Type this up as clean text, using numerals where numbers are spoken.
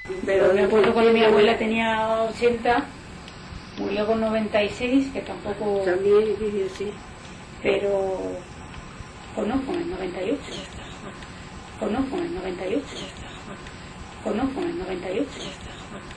Pero me acuerdo cuando mi abuela tenía 80, murió con 96, que tampoco... También, sí. Pero... Conozco en el 98. Conozco en el 98. Conozco en el 98.